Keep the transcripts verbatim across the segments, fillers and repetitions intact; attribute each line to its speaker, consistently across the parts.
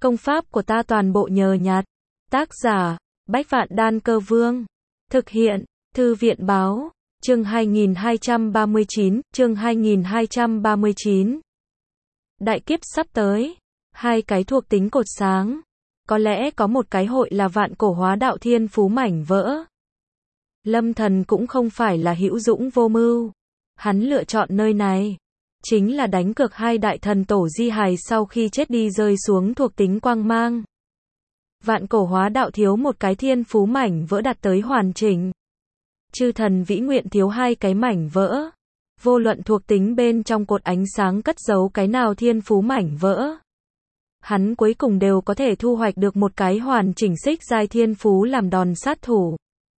Speaker 1: Công pháp của ta toàn bộ nhờ nhặt. Tác giả, Bách Vạn Đan Cơ Vương. Thực hiện, Thư viện Báo. Chương hai nghìn hai trăm ba mươi chín, chương hai nghìn hai trăm ba mươi chín. Đại kiếp sắp tới. Hai cái thuộc tính cột sáng. Có lẽ có một cái hội là vạn cổ hóa đạo thiên phú mảnh vỡ. Lâm Thần cũng không phải là hữu dũng vô mưu. Hắn lựa chọn nơi này chính là đánh cược hai đại thần tổ di hài sau khi chết đi rơi xuống thuộc tính quang mang. Vạn cổ hóa đạo thiếu một cái thiên phú mảnh vỡ đạt tới hoàn chỉnh. Chư thần vĩ nguyện thiếu hai cái mảnh vỡ. Vô luận thuộc tính bên trong cột ánh sáng cất giấu cái nào thiên phú mảnh vỡ, hắn cuối cùng đều có thể thu hoạch được một cái hoàn chỉnh xích giai thiên phú làm đòn sát thủ.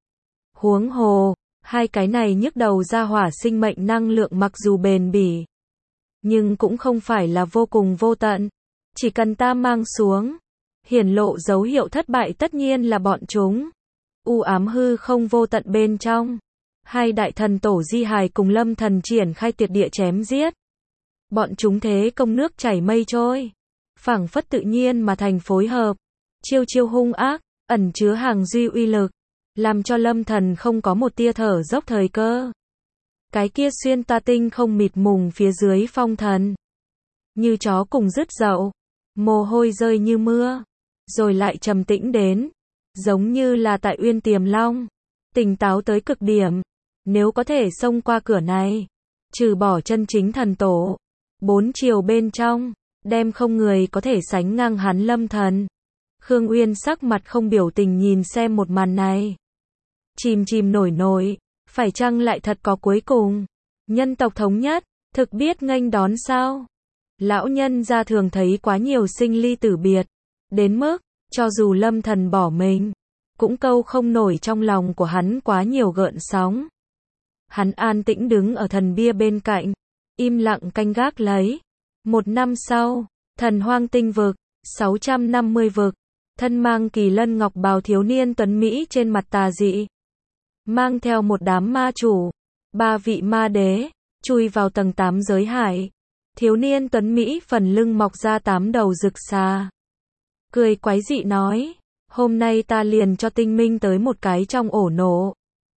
Speaker 1: Huống hồ, hai cái này nhức đầu ra hỏa sinh mệnh năng lượng mặc dù bền bỉ, nhưng cũng không phải là vô cùng vô tận. Chỉ cần ta mang xuống, hiển lộ dấu hiệu thất bại tất nhiên là bọn chúng. U ám hư không vô tận bên trong. Hai đại thần tổ di hài cùng Lâm Thần triển khai tuyệt địa chém giết. Bọn chúng thế công nước chảy mây trôi, phảng phất tự nhiên mà thành phối hợp. Chiêu chiêu hung ác, ẩn chứa hàng duy uy lực, làm cho Lâm Thần không có một tia thở dốc thời cơ. Cái kia xuyên ta tinh không mịt mùng phía dưới phong thần, như chó cùng rứt dậu, mồ hôi rơi như mưa, rồi lại trầm tĩnh đến, giống như là tại Uyên Tiềm Long, tỉnh táo tới cực điểm. Nếu có thể xông qua cửa này, trừ bỏ chân chính thần tổ, bốn chiều bên trong, đem không người có thể sánh ngang hắn Lâm Thần. Khương Uyên sắc mặt không biểu tình nhìn xem một màn này. Chìm chìm nổi nổi, phải chăng lại thật có cuối cùng? Nhân tộc thống nhất, thực biết nghênh đón sao? Lão nhân gia thường thấy quá nhiều sinh ly tử biệt, đến mức, cho dù Lâm Thần bỏ mình, cũng câu không nổi trong lòng của hắn quá nhiều gợn sóng. Hắn an tĩnh đứng ở thần bia bên cạnh, im lặng canh gác lấy. Một năm sau, thần hoang tinh vực, sáu trăm năm mươi vực, thân mang kỳ lân ngọc bào thiếu niên tuấn Mỹ trên mặt tà dị, mang theo một đám ma chủ, ba vị ma đế, chui vào tầng tám giới hải. Thiếu niên tuấn Mỹ phần lưng mọc ra tám đầu rực xà, cười quái dị nói, hôm nay ta liền cho tinh minh tới một cái trong ổ nổ.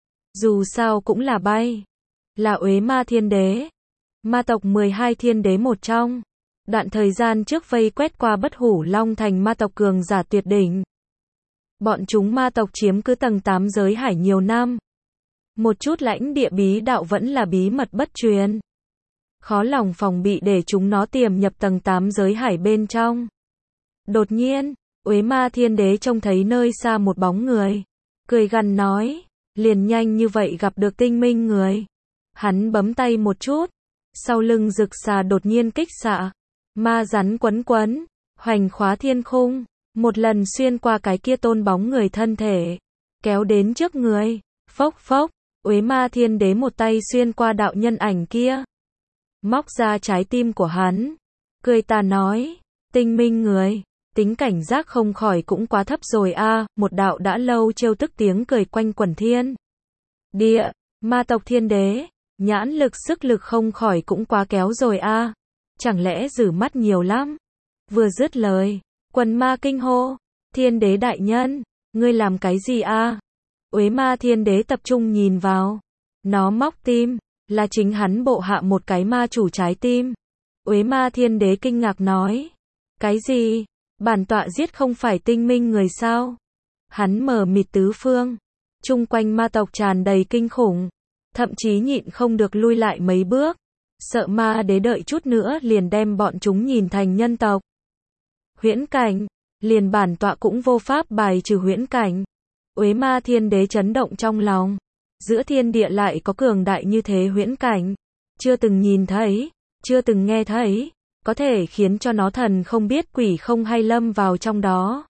Speaker 1: Dù sao cũng là bay, là uế ma thiên đế, ma tộc mười hai thiên đế một trong. Đoạn thời gian trước vây quét qua Bất Hủ Long thành ma tộc cường giả tuyệt đỉnh. Bọn chúng ma tộc chiếm cứ tầng tám giới hải nhiều năm. Một chút lãnh địa bí đạo vẫn là bí mật bất truyền. Khó lòng phòng bị để chúng nó tiềm nhập tầng tám giới hải bên trong. Đột nhiên, uế ma thiên đế trông thấy nơi xa một bóng người, cười gằn nói, liền nhanh như vậy gặp được tinh minh người. Hắn bấm tay một chút, sau lưng rực xà đột nhiên kích xạ, ma rắn quấn quấn, hoành khóa thiên khung, một lần xuyên qua cái kia tôn bóng người thân thể, kéo đến trước người. Phốc phốc, uế ma thiên đế một tay xuyên qua đạo nhân ảnh kia, móc ra trái tim của hắn, cười tà nói, tinh minh người, tính cảnh giác không khỏi cũng quá thấp rồi a. À. Một đạo đã lâu trêu tức tiếng cười quanh quẩn thiên địa, ma tộc thiên đế, nhãn lực sức lực không khỏi cũng quá kéo rồi a. À. Chẳng lẽ rử mắt nhiều lắm? Vừa dứt lời, quần ma kinh hô, thiên đế đại nhân, ngươi làm cái gì a? À? Uế ma thiên đế tập trung nhìn vào, nó móc tim, là chính hắn bộ hạ một cái ma chủ trái tim. Uế ma thiên đế kinh ngạc nói, cái gì? Bản tọa giết không phải tinh minh người sao? Hắn mờ mịt tứ phương, chung quanh ma tộc tràn đầy kinh khủng, thậm chí nhịn không được lui lại mấy bước, sợ ma đế đợi chút nữa liền đem bọn chúng nhìn thành nhân tộc. Huyễn cảnh, liền bản tọa cũng vô pháp bài trừ huyễn cảnh. Uế ma thiên đế chấn động trong lòng, giữa thiên địa lại có cường đại như thế huyễn cảnh, chưa từng nhìn thấy, chưa từng nghe thấy, có thể khiến cho nó thần không biết quỷ không hay lâm vào trong đó.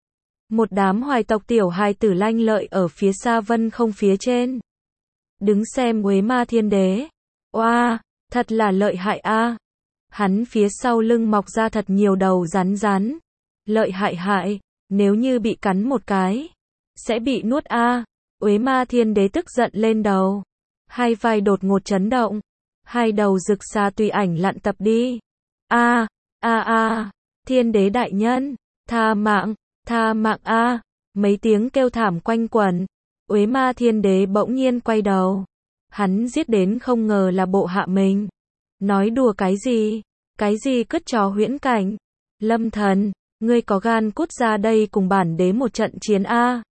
Speaker 1: Một đám hoài tộc tiểu hài tử lanh lợi ở phía xa vân không phía trên, đứng xem uế ma thiên đế. Oa, thật là lợi hại a. À. Hắn phía sau lưng mọc ra thật nhiều đầu rắn rắn. Lợi hại hại, nếu như bị cắn một cái, sẽ bị nuốt a. À. Uế ma thiên đế tức giận lên đầu, hai vai đột ngột chấn động, hai đầu rực xà tùy ảnh lặn tập đi. A, a a, thiên đế đại nhân, Tha mạng, tha mạng a. Mấy tiếng kêu thảm quanh quẩn. Uế Ma Thiên Đế bỗng nhiên quay đầu. Hắn giết đến không ngờ là bộ hạ mình. Nói đùa cái gì? Cái gì cứt chó huyễn cảnh? Lâm Thần, ngươi có gan cút ra đây cùng bản đế một trận chiến a.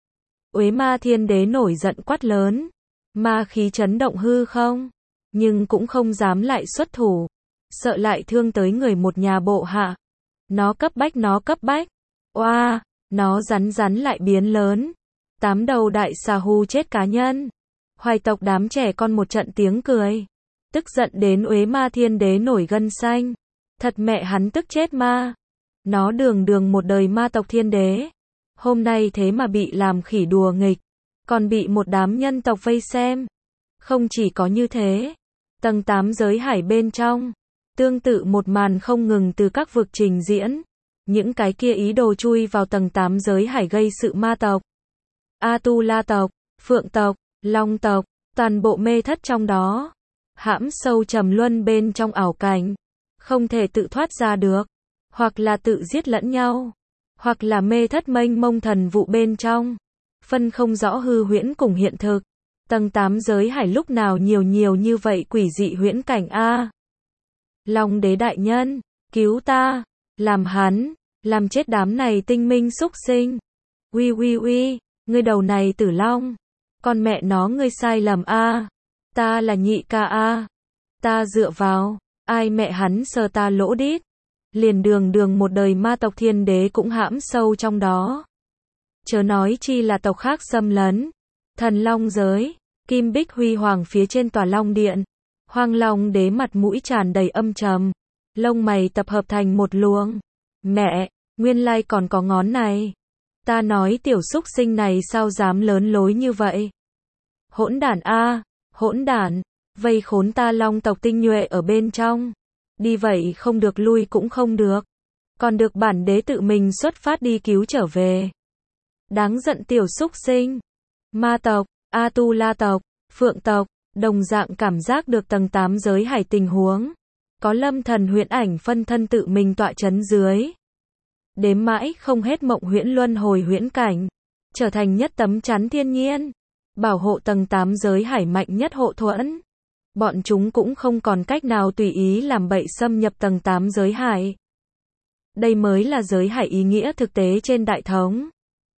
Speaker 1: Uế Ma Thiên Đế nổi giận quát lớn. Ma khí chấn động hư không? Nhưng cũng không dám lại xuất thủ. Sợ lại thương tới người một nhà bộ hạ. Nó cấp bách nó cấp bách. Oa, nó rắn rắn lại biến lớn. Tám đầu đại xà hù chết cá nhân. Hoài tộc đám trẻ con một trận tiếng cười. Tức giận đến Uế Ma Thiên Đế nổi gân xanh. Thật mẹ hắn tức chết ma. Nó đường đường một đời ma tộc thiên đế. Hôm nay thế mà bị làm khỉ đùa nghịch. Còn bị một đám nhân tộc vây xem. Không chỉ có như thế. Tầng tám giới hải bên trong. Tương tự một màn không ngừng từ các vực trình diễn. Những cái kia ý đồ chui vào tầng tám giới hải gây sự ma tộc. A-tu-la tộc, Phượng tộc, Long tộc, toàn bộ mê thất trong đó. Hãm sâu trầm luân bên trong ảo cảnh. Không thể tự thoát ra được. Hoặc là tự giết lẫn nhau. Hoặc là mê thất mênh mông thần vụ bên trong. Phân không rõ hư huyễn cùng hiện thực. Tầng tám giới hải lúc nào nhiều nhiều như vậy quỷ dị huyễn cảnh a. Long đế đại nhân, cứu ta, làm hắn, làm chết đám này tinh minh xúc sinh. Uy uy uy, ngươi đầu này tử long. Con mẹ nó ngươi sai lầm a. Ta là nhị ca a. Ta dựa vào, ai mẹ hắn sờ ta lỗ đít. Liền đường đường một đời ma tộc thiên đế cũng hãm sâu trong đó. Chớ nói chi là tộc khác xâm lấn. Thần long giới, kim bích huy hoàng phía trên tòa long điện. Hoang Long đế mặt mũi tràn đầy âm trầm. Lông mày tập hợp thành một luồng. Mẹ, nguyên lai còn có ngón này. Ta nói tiểu xúc sinh này sao dám lớn lối như vậy. Hỗn đản a, hỗn đản, vây khốn ta long tộc tinh nhuệ ở bên trong. Đi vậy không được lui cũng không được. Còn được bản đế tự mình xuất phát đi cứu trở về. Đáng giận tiểu xúc sinh. Ma tộc, A-tu-la tộc, Phượng tộc, đồng dạng cảm giác được tầng tám giới hải tình huống. Có Lâm Thần huyễn ảnh phân thân tự mình tọa chấn dưới. Đếm mãi không hết mộng huyễn luân hồi huyễn cảnh. Trở thành nhất tấm chắn thiên nhiên. Bảo hộ tầng tám giới hải mạnh nhất hộ thuẫn. Bọn chúng cũng không còn cách nào tùy ý làm bậy xâm nhập tầng tám giới hải. Đây mới là giới hải ý nghĩa thực tế trên đại thống.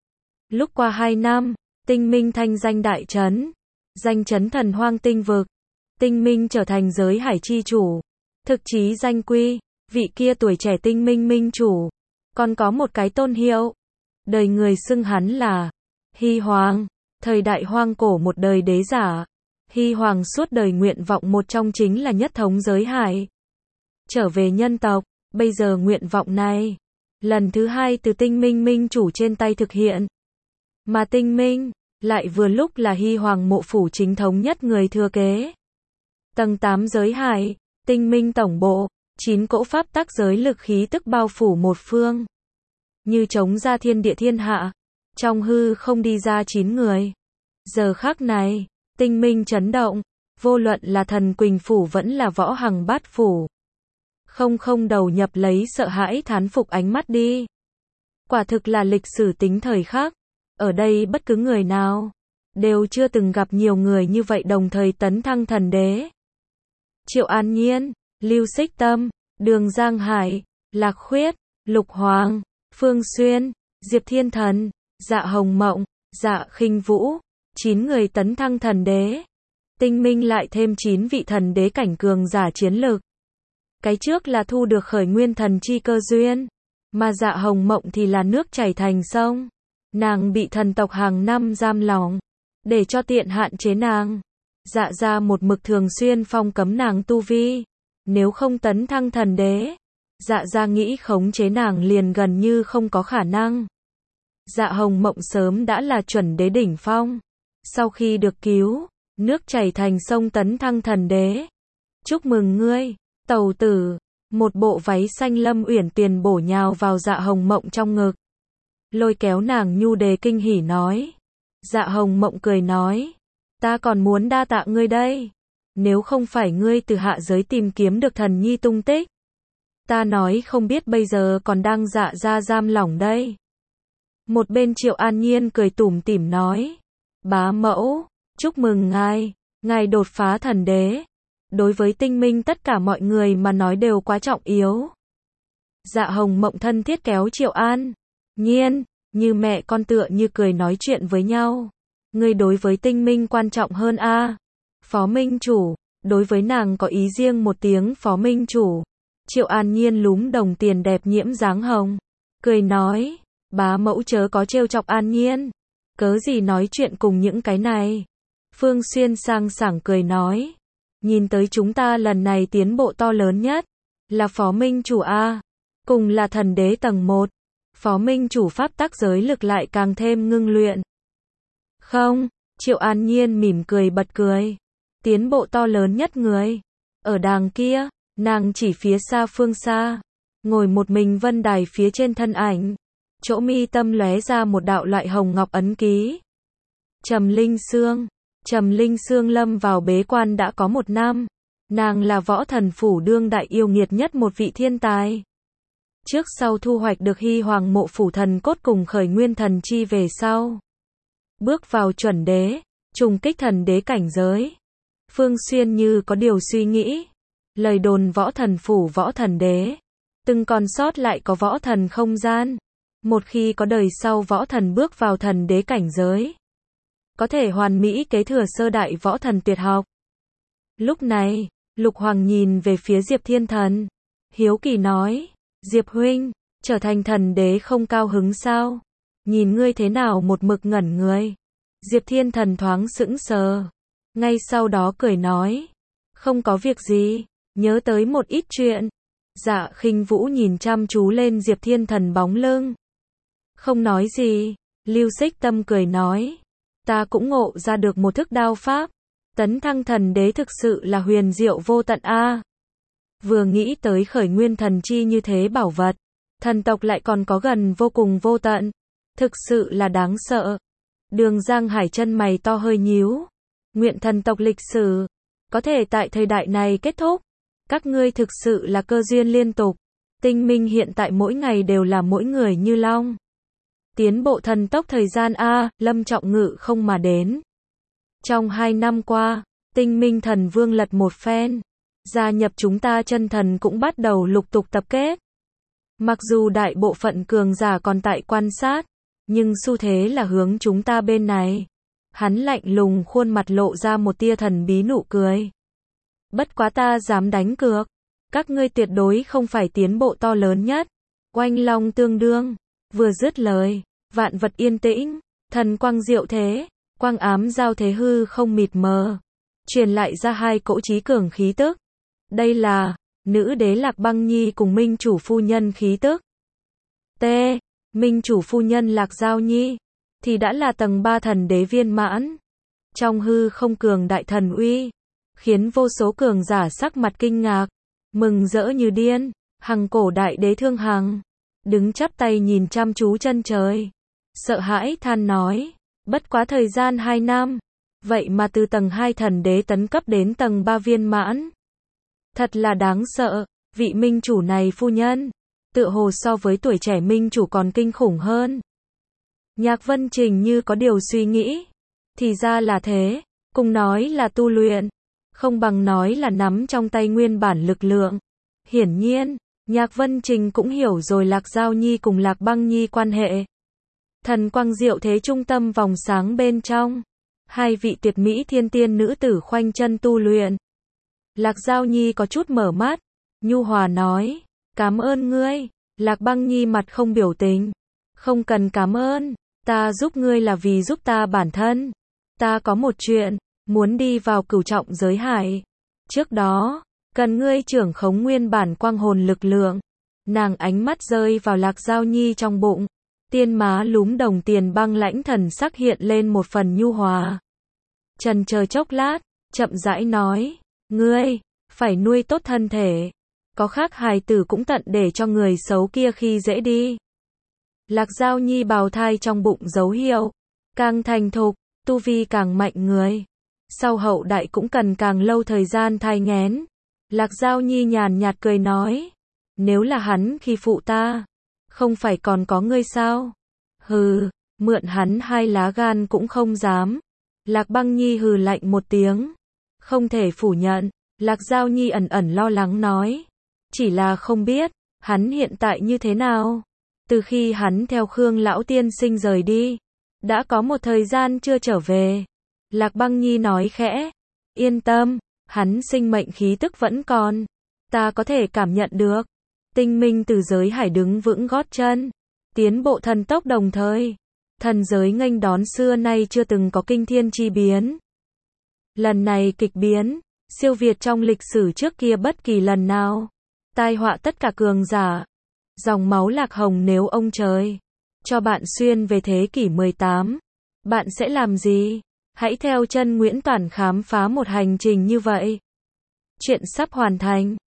Speaker 1: Lúc qua hai năm, tinh minh thanh danh đại trấn. Danh chấn thần hoang tinh vực. Tinh minh trở thành giới hải chi chủ. Thực chí danh quy, vị kia tuổi trẻ tinh minh minh chủ. Còn có một cái tôn hiệu. Đời người xưng hắn là Hy Hoàng. Thời đại hoang cổ một đời đế giả. Hy Hoàng suốt đời nguyện vọng một trong chính là nhất thống giới hải. Trở về nhân tộc, bây giờ nguyện vọng này. Lần thứ hai từ tinh minh minh chủ trên tay thực hiện. Mà tinh minh, lại vừa lúc là Hy Hoàng mộ phủ chính thống nhất người thừa kế. Tầng tám giới hải, tinh minh tổng bộ, chín cỗ pháp tắc giới lực khí tức bao phủ một phương. Như chống ra thiên địa thiên hạ. Trong hư không đi ra chín người. Giờ khắc này, tinh minh chấn động, vô luận là thần Quỳnh phủ vẫn là võ hằng bát phủ. Không không đầu nhập lấy sợ hãi thán phục ánh mắt đi. Quả thực là lịch sử tính thời khắc. Ở đây bất cứ người nào, đều chưa từng gặp nhiều người như vậy đồng thời tấn thăng thần đế. Triệu An Nhiên, Lưu Xích Tâm, Đường Giang Hải, Lạc Khuyết, Lục Hoàng, Phương Xuyên, Diệp Thiên Thần, Dạ Hồng Mộng, Dạ Khinh Vũ, chín người tấn thăng thần đế. Tinh minh lại thêm chín vị thần đế cảnh cường giả chiến lực. Cái trước là thu được khởi nguyên thần chi cơ duyên, mà Dạ Hồng Mộng thì là nước chảy thành sông. Nàng bị thần tộc hàng năm giam lỏng, để cho tiện hạn chế nàng. Dạ ra một mực thường xuyên phong cấm nàng tu vi. Nếu không tấn thăng thần đế, dạ ra nghĩ khống chế nàng liền gần như không có khả năng. Dạ Hồng Mộng sớm đã là chuẩn đế đỉnh phong. Sau khi được cứu, nước chảy thành sông tấn thăng thần đế. Chúc mừng ngươi, tàu tử. Một bộ váy xanh Lâm Uyển Tuyền bổ nhào vào Dạ Hồng Mộng trong ngực. Lôi kéo nàng nhu đề kinh hỉ nói. Dạ Hồng Mộng cười nói. Ta còn muốn đa tạ ngươi đây. Nếu không phải ngươi từ hạ giới tìm kiếm được thần nhi tung tích, Ta nói không biết bây giờ còn đang dạ ra giam lỏng đây. Một bên Triệu An Nhiên cười tủm tỉm nói. Bá mẫu, chúc mừng ngài, ngài đột phá thần đế. Đối với tinh minh tất cả mọi người mà nói đều quá trọng yếu. Dạ Hồng Mộng thân thiết kéo Triệu An Nhiên, như mẹ con tựa như cười nói chuyện với nhau. Ngươi đối với tinh minh quan trọng hơn a à? Phó Minh Chủ, đối với nàng có ý riêng một tiếng Phó Minh Chủ. Triệu An Nhiên lúm đồng tiền đẹp nhiễm dáng hồng. Cười nói, bá mẫu chớ có trêu chọc An Nhiên. Cớ gì nói chuyện cùng những cái này. Phương Xuyên sang sảng cười nói. Nhìn tới chúng ta lần này tiến bộ to lớn nhất. Là Phó Minh Chủ A. Cùng là thần đế tầng một. Phó Minh Chủ pháp tắc giới lực lại càng thêm ngưng luyện. Không, Triệu An Nhiên mỉm cười bật cười. Tiến bộ to lớn nhất người. Ở đàng kia, nàng chỉ phía xa phương xa. Ngồi một mình vân đài phía trên thân ảnh. Chỗ mi tâm lóe ra một đạo loại hồng ngọc ấn ký. Trầm Linh Sương. Trầm Linh Sương lâm vào bế quan đã có một năm. Nàng là võ thần phủ đương đại yêu nghiệt nhất một vị thiên tài. Trước sau thu hoạch được Hy Hoàng Mộ Phủ Thần Cốt cùng Khởi Nguyên Thần Chi về sau. Bước vào chuẩn đế, trùng kích thần đế cảnh giới. Phương Xuyên như có điều suy nghĩ. Lời đồn võ thần phủ võ thần đế. Từng còn sót lại có võ thần không gian. Một khi có đời sau võ thần bước vào thần đế cảnh giới. Có thể hoàn mỹ kế thừa sơ đại võ thần tuyệt học. Lúc này, Lục Hoàng nhìn về phía Diệp Thiên Thần. Hiếu kỳ nói, Diệp huynh, trở thành thần đế không cao hứng sao? Nhìn ngươi thế nào một mực ngẩn người. Diệp Thiên Thần thoáng sững sờ. Ngay sau đó cười nói, không có việc gì, nhớ tới một ít chuyện. Dạ Khinh Vũ nhìn chăm chú lên Diệp Thiên Thần bóng lưng. Không nói gì, Lưu Xích Tâm cười nói, ta cũng ngộ ra được một thức đao pháp. Tấn thăng thần đế thực sự là huyền diệu vô tận a. Vừa nghĩ tới Khởi Nguyên Thần Chi như thế bảo vật, thần tộc lại còn có gần vô cùng vô tận, thực sự là đáng sợ. Đường Giang Hải chân mày to hơi nhíu. Nguyện thần tộc lịch sử có thể tại thời đại này kết thúc. Các ngươi thực sự là cơ duyên liên tục. Tinh minh hiện tại mỗi ngày đều là mỗi người như long. Tiến bộ thần tốc thời gian a, Lâm Trọng Ngự không mà đến. Trong hai năm qua, Tinh Minh Thần Vương lật một phen, gia nhập chúng ta chân thần cũng bắt đầu lục tục tập kết. Mặc dù đại bộ phận cường giả còn tại quan sát, nhưng xu thế là hướng chúng ta bên này. Hắn lạnh lùng khuôn mặt lộ ra một tia thần bí nụ cười. Bất quá ta dám đánh cược, các ngươi tuyệt đối không phải tiến bộ to lớn nhất. Oanh long tương đương, vừa dứt lời, vạn vật yên tĩnh, thần quang diệu thế, quang ám giao thế hư không mịt mờ, truyền lại ra hai cỗ chí cường khí tức. Đây là nữ đế Lạc Băng Nhi cùng Minh chủ phu nhân khí tức. T. Minh chủ phu nhân Lạc Giao Nhi thì đã là tầng ba thần đế viên mãn. Trong hư không cường đại thần uy, khiến vô số cường giả sắc mặt kinh ngạc, mừng rỡ như điên. Hằng cổ đại đế Thương Hằng đứng chắp tay nhìn chăm chú chân trời, sợ hãi than nói, bất quá thời gian hai năm, vậy mà từ tầng hai thần đế tấn cấp đến tầng ba viên mãn. Thật là đáng sợ, vị minh chủ này phu nhân, tựa hồ so với tuổi trẻ minh chủ còn kinh khủng hơn. Nhạc Vân Trình như có điều suy nghĩ, thì ra là thế, cùng nói là tu luyện, không bằng nói là nắm trong tay nguyên bản lực lượng. Hiển nhiên, Nhạc Vân Trình cũng hiểu rồi Lạc Giao Nhi cùng Lạc Băng Nhi quan hệ. Thần quang diệu thế trung tâm vòng sáng bên trong, hai vị tuyệt mỹ thiên tiên nữ tử khoanh chân tu luyện. Lạc Giao Nhi có chút mở mắt, nhu hòa nói, cảm ơn ngươi. Lạc Băng Nhi mặt không biểu tình, không cần cảm ơn, ta giúp ngươi là vì giúp ta bản thân. Ta có một chuyện, muốn đi vào cửu trọng giới hải. Trước đó, cần ngươi trưởng khống nguyên bản quang hồn lực lượng. Nàng ánh mắt rơi vào Lạc Giao Nhi trong bụng. Tiên má lúm đồng tiền băng lãnh thần sắc hiện lên một phần nhu hòa. Trần chờ chốc lát, chậm rãi nói, ngươi, phải nuôi tốt thân thể. Có khác hài tử cũng tận để cho người xấu kia khi dễ đi. Lạc Giao Nhi bào thai trong bụng dấu hiệu, càng thành thục, tu vi càng mạnh người. Sau hậu đại cũng cần càng lâu thời gian thai nghén. Lạc Giao Nhi nhàn nhạt cười nói, Nếu là hắn khi phụ ta, không phải còn có ngươi sao? Hừ, mượn hắn hai lá gan cũng không dám. Lạc Băng Nhi hừ lạnh một tiếng. Không thể phủ nhận, Lạc Giao Nhi ẩn ẩn lo lắng nói. Chỉ là không biết, hắn hiện tại như thế nào? Từ khi hắn theo Khương Lão Tiên Sinh rời đi, đã có một thời gian chưa trở về. Lạc Băng Nhi nói khẽ. Yên tâm, hắn sinh mệnh khí tức vẫn còn. Ta có thể cảm nhận được. Tinh minh từ giới hải đứng vững gót chân. Tiến bộ thần tốc đồng thời. Thần giới nghênh đón xưa nay chưa từng có kinh thiên chi biến. Lần này kịch biến, siêu việt trong lịch sử trước kia bất kỳ lần nào. Tai họa tất cả cường giả. Dòng máu Lạc Hồng, nếu ông trời cho bạn xuyên về thế kỷ mười tám, bạn sẽ làm gì? Hãy theo chân Nguyễn Toản khám phá một hành trình như vậy. Chuyện sắp hoàn thành.